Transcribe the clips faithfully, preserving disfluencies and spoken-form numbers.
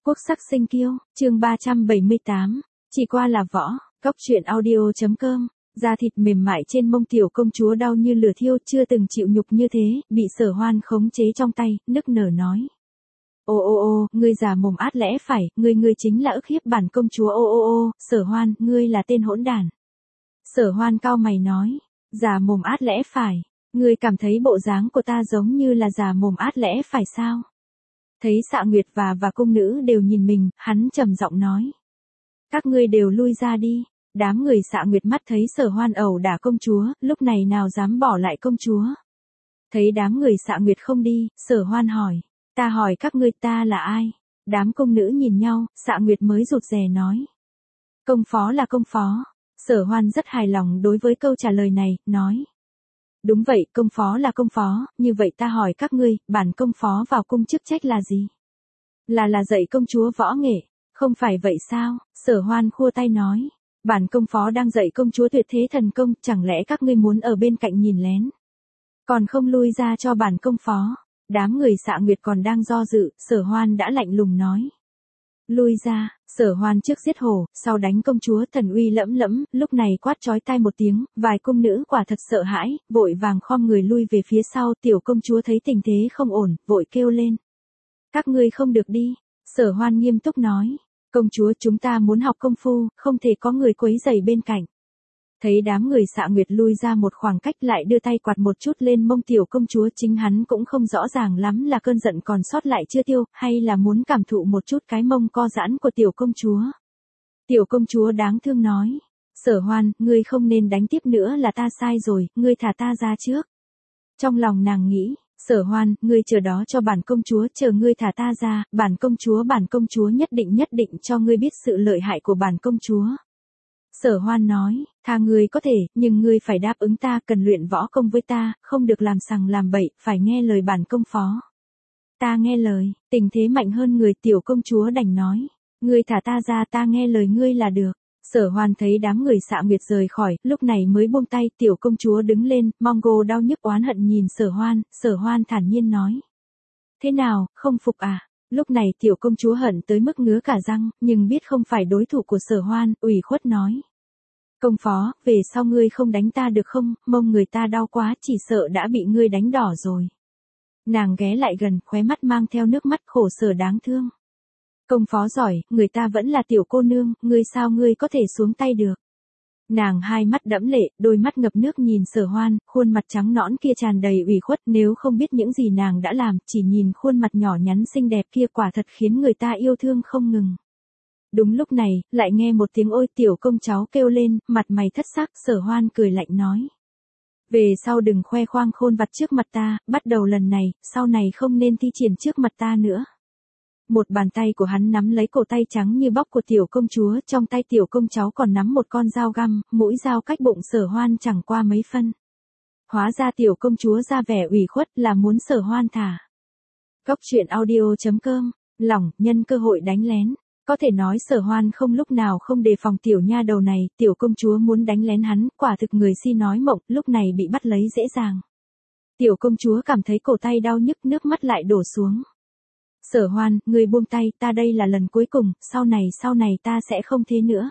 Quốc sắc sinh kiêu, chương ba trăm bảy mươi tám, chỉ qua là võ, cóc truyện audio.com, da thịt mềm mại trên mông tiểu công chúa đau như lửa thiêu, chưa từng chịu nhục như thế, bị Sở Hoan khống chế trong tay, nức nở nói. Ô ô ô, ngươi già mồm át lẽ phải, ngươi ngươi chính là ức hiếp bản công chúa ô ô ô, Sở Hoan, ngươi là tên hỗn đản. Sở Hoan cau mày nói, già mồm át lẽ phải, ngươi cảm thấy bộ dáng của ta giống như là già mồm át lẽ phải sao? Thấy Xạ Nguyệt và và cung nữ đều nhìn mình, hắn trầm giọng nói. Các ngươi đều lui ra đi. Đám người Xạ Nguyệt mắt thấy Sở Hoan ẩu đả công chúa, lúc này nào dám bỏ lại công chúa. Thấy đám người Xạ Nguyệt không đi, Sở Hoan hỏi, ta hỏi các ngươi ta là ai? Đám công nữ nhìn nhau, Xạ Nguyệt mới rụt rè nói. Công phó là công phó. Sở Hoan rất hài lòng đối với câu trả lời này, nói. Đúng vậy, công phó là công phó, như vậy ta hỏi các ngươi, bản công phó vào cung chức trách là gì? Là là dạy công chúa võ nghệ, không phải vậy sao? Sở Hoan khua tay nói, bản công phó đang dạy công chúa tuyệt thế thần công, chẳng lẽ các ngươi muốn ở bên cạnh nhìn lén? Còn không lui ra cho bản công phó. Đám người Xạ Nguyệt còn đang do dự, Sở Hoan đã lạnh lùng nói. Lui ra, Sở Hoan trước giết hổ, sau đánh công chúa thần uy lẫm lẫm, lúc này quát chói tai một tiếng, vài cung nữ quả thật sợ hãi, vội vàng khom người lui về phía sau, tiểu công chúa thấy tình thế không ổn, vội kêu lên. Các ngươi không được đi, Sở Hoan nghiêm túc nói, công chúa chúng ta muốn học công phu, không thể có người quấy rầy bên cạnh. Thấy đám người Xạ Nguyệt lui ra một khoảng cách lại đưa tay quạt một chút lên mông tiểu công chúa, chính hắn cũng không rõ ràng lắm là cơn giận còn sót lại chưa tiêu, hay là muốn cảm thụ một chút cái mông co giãn của tiểu công chúa. Tiểu công chúa đáng thương nói, Sở Hoan, ngươi không nên đánh tiếp nữa là ta sai rồi, ngươi thả ta ra trước. Trong lòng nàng nghĩ, Sở Hoan, ngươi chờ đó cho bản công chúa, chờ ngươi thả ta ra, bản công chúa bản công chúa nhất định nhất định cho ngươi biết sự lợi hại của bản công chúa. Sở Hoan nói, tha ngươi có thể, nhưng ngươi phải đáp ứng ta, cần luyện võ công với ta, không được làm sằng làm bậy, phải nghe lời bản công phó. Ta nghe lời, tình thế mạnh hơn người, tiểu công chúa đành nói, ngươi thả ta ra, ta nghe lời ngươi là được. Sở Hoan thấy đám người Xạ Nguyệt rời khỏi, lúc này mới buông tay, tiểu công chúa đứng lên, Mongo đau nhức oán hận nhìn Sở Hoan, Sở Hoan thản nhiên nói. Thế nào, không phục à? Lúc này tiểu công chúa hận tới mức ngứa cả răng, nhưng biết không phải đối thủ của Sở Hoan, ủy khuất nói. Công phó, về sau ngươi không đánh ta được không, mông người ta đau quá, chỉ sợ đã bị ngươi đánh đỏ rồi. Nàng ghé lại gần, khóe mắt mang theo nước mắt khổ sở đáng thương. Công phó giỏi, người ta vẫn là tiểu cô nương, ngươi sao ngươi có thể xuống tay được. Nàng hai mắt đẫm lệ, đôi mắt ngập nước nhìn Sở Hoan, khuôn mặt trắng nõn kia tràn đầy ủy khuất, nếu không biết những gì nàng đã làm, chỉ nhìn khuôn mặt nhỏ nhắn xinh đẹp kia quả thật khiến người ta yêu thương không ngừng. Đúng lúc này, lại nghe một tiếng ôi tiểu công cháu kêu lên, mặt mày thất sắc, Sở Hoan cười lạnh nói. Về sau đừng khoe khoang khôn vặt trước mặt ta, bắt đầu lần này, sau này không nên thi triển trước mặt ta nữa. Một bàn tay của hắn nắm lấy cổ tay trắng như bóc của tiểu công chúa, trong tay tiểu công cháu còn nắm một con dao găm, mũi dao cách bụng Sở Hoan chẳng qua mấy phân. Hóa ra tiểu công chúa ra vẻ ủy khuất là muốn Sở Hoan thả. Cóc truyện audio.com, lỏng, nhân cơ hội đánh lén. Có thể nói Sở Hoan không lúc nào không đề phòng tiểu nha đầu này, tiểu công chúa muốn đánh lén hắn, quả thực người si nói mộng, lúc này bị bắt lấy dễ dàng. Tiểu công chúa cảm thấy cổ tay đau nhức, nước mắt lại đổ xuống. Sở Hoan, ngươi buông tay, ta đây là lần cuối cùng, sau này sau này ta sẽ không thế nữa.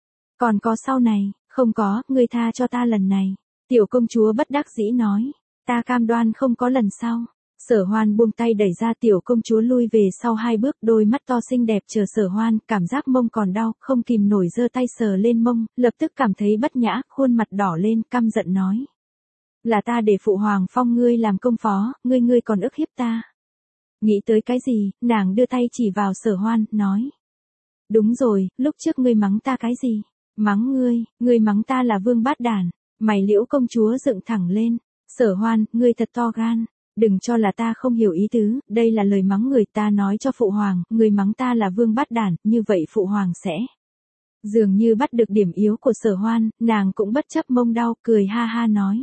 Còn có sau này, không có, ngươi tha cho ta lần này. Tiểu công chúa bất đắc dĩ nói, ta cam đoan không có lần sau. Sở Hoan buông tay đẩy ra tiểu công chúa lui về sau hai bước, đôi mắt to xinh đẹp chờ Sở Hoan, cảm giác mông còn đau, không kìm nổi giơ tay sờ lên mông, lập tức cảm thấy bất nhã, khuôn mặt đỏ lên, căm giận nói. Là ta để phụ hoàng phong ngươi làm công phó, ngươi ngươi còn ức hiếp ta. Nghĩ tới cái gì, nàng đưa tay chỉ vào Sở Hoan, nói. Đúng rồi, lúc trước ngươi mắng ta cái gì? Mắng ngươi, ngươi mắng ta là vương bát đản. Mày liễu công chúa dựng thẳng lên. Sở Hoan, ngươi thật to gan. Đừng cho là ta không hiểu ý tứ, đây là lời mắng người, ta nói cho phụ hoàng, người mắng ta là vương bát đản, như vậy phụ hoàng sẽ. Dường như bắt được điểm yếu của Sở Hoan, nàng cũng bất chấp mông đau, cười ha ha nói.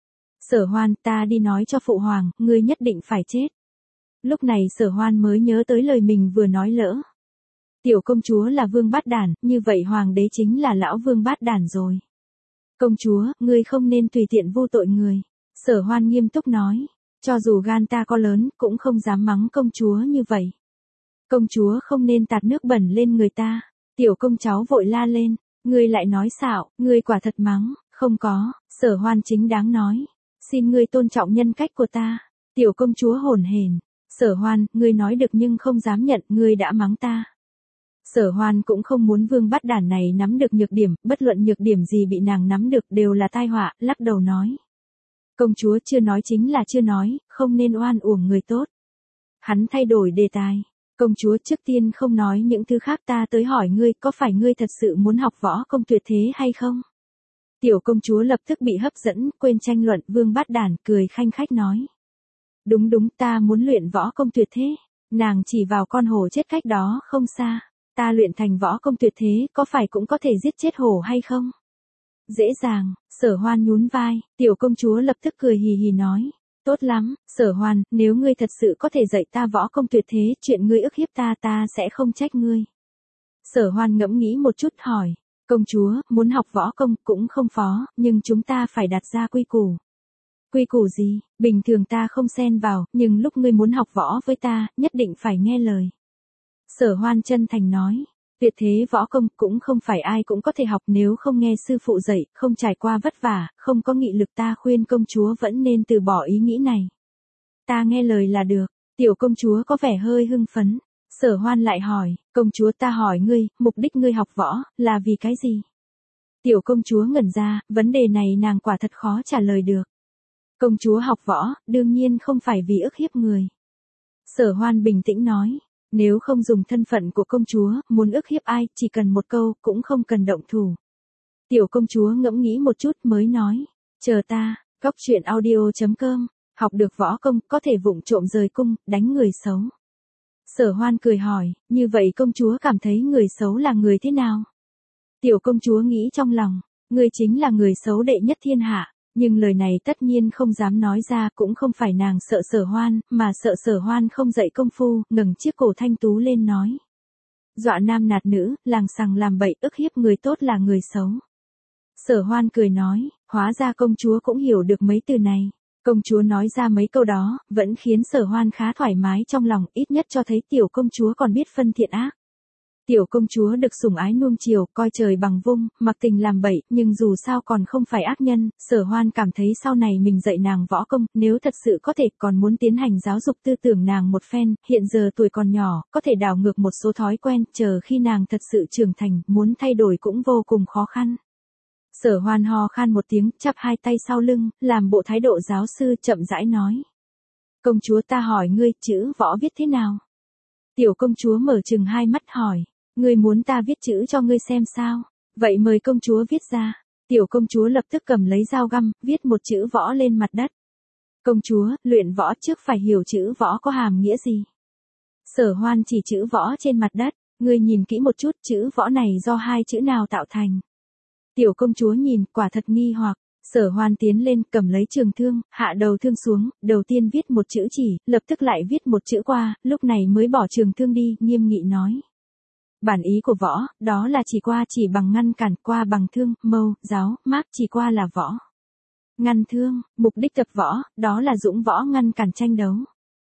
Sở Hoan, ta đi nói cho phụ hoàng, ngươi nhất định phải chết. Lúc này Sở Hoan mới nhớ tới lời mình vừa nói lỡ. Tiểu công chúa là vương bát đản, như vậy hoàng đế chính là lão vương bát đản rồi. Công chúa, ngươi không nên tùy tiện vô tội người. Sở Hoan nghiêm túc nói. Cho dù gan ta có lớn, cũng không dám mắng công chúa như vậy. Công chúa không nên tạt nước bẩn lên người ta. Tiểu công cháu vội la lên. Ngươi lại nói xạo, ngươi quả thật mắng. Không có, Sở Hoan chính đáng nói. Xin ngươi tôn trọng nhân cách của ta. Tiểu công chúa hồn hển. Sở Hoan, ngươi nói được nhưng không dám nhận, ngươi đã mắng ta. Sở Hoan cũng không muốn vương bắt đản này nắm được nhược điểm, bất luận nhược điểm gì bị nàng nắm được đều là tai họa, lắc đầu nói. Công chúa chưa nói chính là chưa nói, không nên oan uổng người tốt. Hắn thay đổi đề tài. Công chúa trước tiên không nói những thứ khác, ta tới hỏi ngươi, có phải ngươi thật sự muốn học võ công tuyệt thế hay không? Tiểu công chúa lập tức bị hấp dẫn, quên tranh luận, vương bát đản cười khanh khách nói. Đúng đúng, ta muốn luyện võ công tuyệt thế. Nàng chỉ vào con hổ chết cách đó không xa. Ta luyện thành võ công tuyệt thế, có phải cũng có thể giết chết hổ hay không? Dễ dàng. Sở Hoan nhún vai, tiểu công chúa lập tức cười hì hì nói. Tốt lắm, Sở Hoan, nếu ngươi thật sự có thể dạy ta võ công tuyệt thế, chuyện ngươi ức hiếp ta ta sẽ không trách ngươi. Sở Hoan ngẫm nghĩ một chút hỏi. Công chúa, muốn học võ công cũng không phó, nhưng chúng ta phải đặt ra quy củ. Quy củ gì? Bình thường ta không xen vào, nhưng lúc ngươi muốn học võ với ta, nhất định phải nghe lời. Sở Hoan chân thành nói. Tuyệt thế võ công cũng không phải ai cũng có thể học, nếu không nghe sư phụ dạy, không trải qua vất vả, không có nghị lực, ta khuyên công chúa vẫn nên từ bỏ ý nghĩ này. Ta nghe lời là được. Tiểu công chúa có vẻ hơi hưng phấn. Sở Hoan lại hỏi, công chúa ta hỏi ngươi, mục đích ngươi học võ, là vì cái gì? Tiểu công chúa ngẩn ra, vấn đề này nàng quả thật khó trả lời được. Công chúa học võ, đương nhiên không phải vì ức hiếp người. Sở Hoan bình tĩnh nói. Nếu không dùng thân phận của công chúa, muốn ức hiếp ai, chỉ cần một câu, cũng không cần động thủ. Tiểu công chúa ngẫm nghĩ một chút mới nói. Chờ ta, Cóc truyện audio chấm com, học được võ công, có thể vụng trộm rời cung, đánh người xấu. Sở Hoan cười hỏi, như vậy công chúa cảm thấy người xấu là người thế nào? Tiểu công chúa nghĩ trong lòng, ngươi chính là người xấu đệ nhất thiên hạ. Nhưng lời này tất nhiên không dám nói ra, cũng không phải nàng sợ Sở Hoan, mà sợ Sở Hoan không dạy công phu, ngẩng chiếc cổ thanh tú lên nói. Dọa nam nạt nữ, làng sằng làm bậy, ức hiếp người tốt là người xấu. Sở Hoan cười nói, hóa ra công chúa cũng hiểu được mấy từ này. Công chúa nói ra mấy câu đó, vẫn khiến Sở Hoan khá thoải mái trong lòng, ít nhất cho thấy tiểu công chúa còn biết phân thiện ác. Tiểu công chúa được sủng ái nuông chiều, coi trời bằng vung, mặc tình làm bậy, nhưng dù sao còn không phải ác nhân, Sở Hoan cảm thấy sau này mình dạy nàng võ công, nếu thật sự có thể còn muốn tiến hành giáo dục tư tưởng nàng một phen, hiện giờ tuổi còn nhỏ, có thể đảo ngược một số thói quen, chờ khi nàng thật sự trưởng thành, muốn thay đổi cũng vô cùng khó khăn. Sở Hoan ho khan một tiếng, chắp hai tay sau lưng, làm bộ thái độ giáo sư, chậm rãi nói. Công chúa ta hỏi ngươi, chữ võ viết thế nào? Tiểu công chúa mở trừng hai mắt hỏi. Ngươi muốn ta viết chữ cho ngươi xem sao? Vậy mời công chúa viết ra. Tiểu công chúa lập tức cầm lấy dao găm, viết một chữ võ lên mặt đất. Công chúa, luyện võ trước phải hiểu chữ võ có hàm nghĩa gì. Sở Hoan chỉ chữ võ trên mặt đất, ngươi nhìn kỹ một chút, chữ võ này do hai chữ nào tạo thành. Tiểu công chúa nhìn, quả thật nghi hoặc. Sở Hoan tiến lên, cầm lấy trường thương, hạ đầu thương xuống, đầu tiên viết một chữ chỉ, lập tức lại viết một chữ qua, lúc này mới bỏ trường thương đi, nghiêm nghị nói. Bản ý của võ, đó là chỉ qua chỉ bằng ngăn cản, qua bằng thương, mâu, giáo, mác, chỉ qua là võ. Ngăn thương, mục đích tập võ, đó là dũng võ ngăn cản tranh đấu.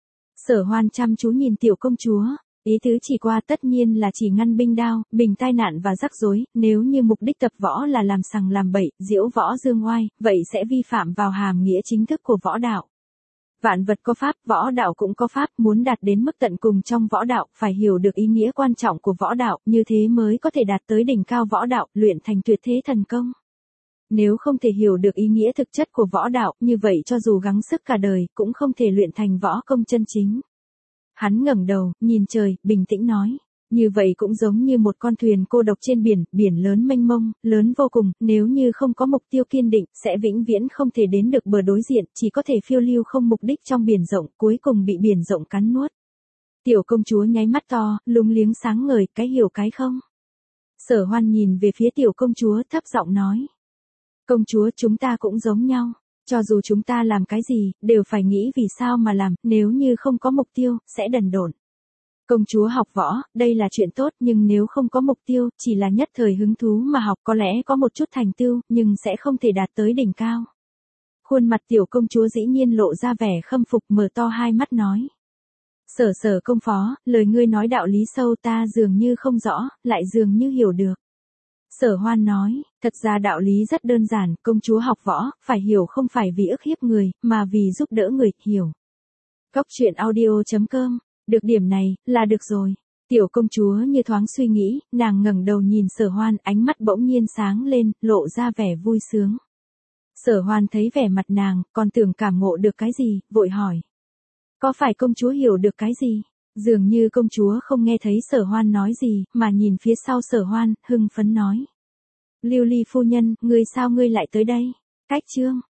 Sở Hoan chăm chú nhìn tiểu công chúa, ý tứ chỉ qua tất nhiên là chỉ ngăn binh đao, bình tai nạn và rắc rối, nếu như mục đích tập võ là làm sằng làm bậy, diễu võ dương oai, vậy sẽ vi phạm vào hàm nghĩa chính thức của võ đạo. Vạn vật có pháp, võ đạo cũng có pháp, muốn đạt đến mức tận cùng trong võ đạo, phải hiểu được ý nghĩa quan trọng của võ đạo, như thế mới có thể đạt tới đỉnh cao võ đạo, luyện thành tuyệt thế thần công. Nếu không thể hiểu được ý nghĩa thực chất của võ đạo, như vậy cho dù gắng sức cả đời, cũng không thể luyện thành võ công chân chính. Hắn ngẩng đầu, nhìn trời, bình tĩnh nói. Như vậy cũng giống như một con thuyền cô độc trên biển, biển lớn mênh mông, lớn vô cùng, nếu như không có mục tiêu kiên định, sẽ vĩnh viễn không thể đến được bờ đối diện, chỉ có thể phiêu lưu không mục đích trong biển rộng, cuối cùng bị biển rộng cắn nuốt. Tiểu công chúa nháy mắt to, lúng liếng sáng ngời, cái hiểu cái không. Sở Hoan nhìn về phía tiểu công chúa, thấp giọng nói. Công chúa, chúng ta cũng giống nhau. Cho dù chúng ta làm cái gì, đều phải nghĩ vì sao mà làm, nếu như không có mục tiêu, sẽ đần độn. Công chúa học võ, đây là chuyện tốt, nhưng nếu không có mục tiêu, chỉ là nhất thời hứng thú mà học, có lẽ có một chút thành tựu, nhưng sẽ không thể đạt tới đỉnh cao. Khuôn mặt tiểu công chúa dĩ nhiên lộ ra vẻ khâm phục, mở to hai mắt nói. Sở sở công phó, lời ngươi nói đạo lý sâu ta dường như không rõ, lại dường như hiểu được. Sở Hoan nói, thật ra đạo lý rất đơn giản, công chúa học võ, phải hiểu không phải vì ức hiếp người, mà vì giúp đỡ người, hiểu. Cốc truyện audio chấm com, được điểm này, là được rồi. Tiểu công chúa như thoáng suy nghĩ, nàng ngẩng đầu nhìn Sở Hoan, ánh mắt bỗng nhiên sáng lên, lộ ra vẻ vui sướng. Sở Hoan thấy vẻ mặt nàng, còn tưởng cảm ngộ được cái gì, vội hỏi. Có phải công chúa hiểu được cái gì? Dường như công chúa không nghe thấy Sở Hoan nói gì, mà nhìn phía sau Sở Hoan, hưng phấn nói. Lưu Ly phu nhân, ngươi sao ngươi lại tới đây? Cách chương.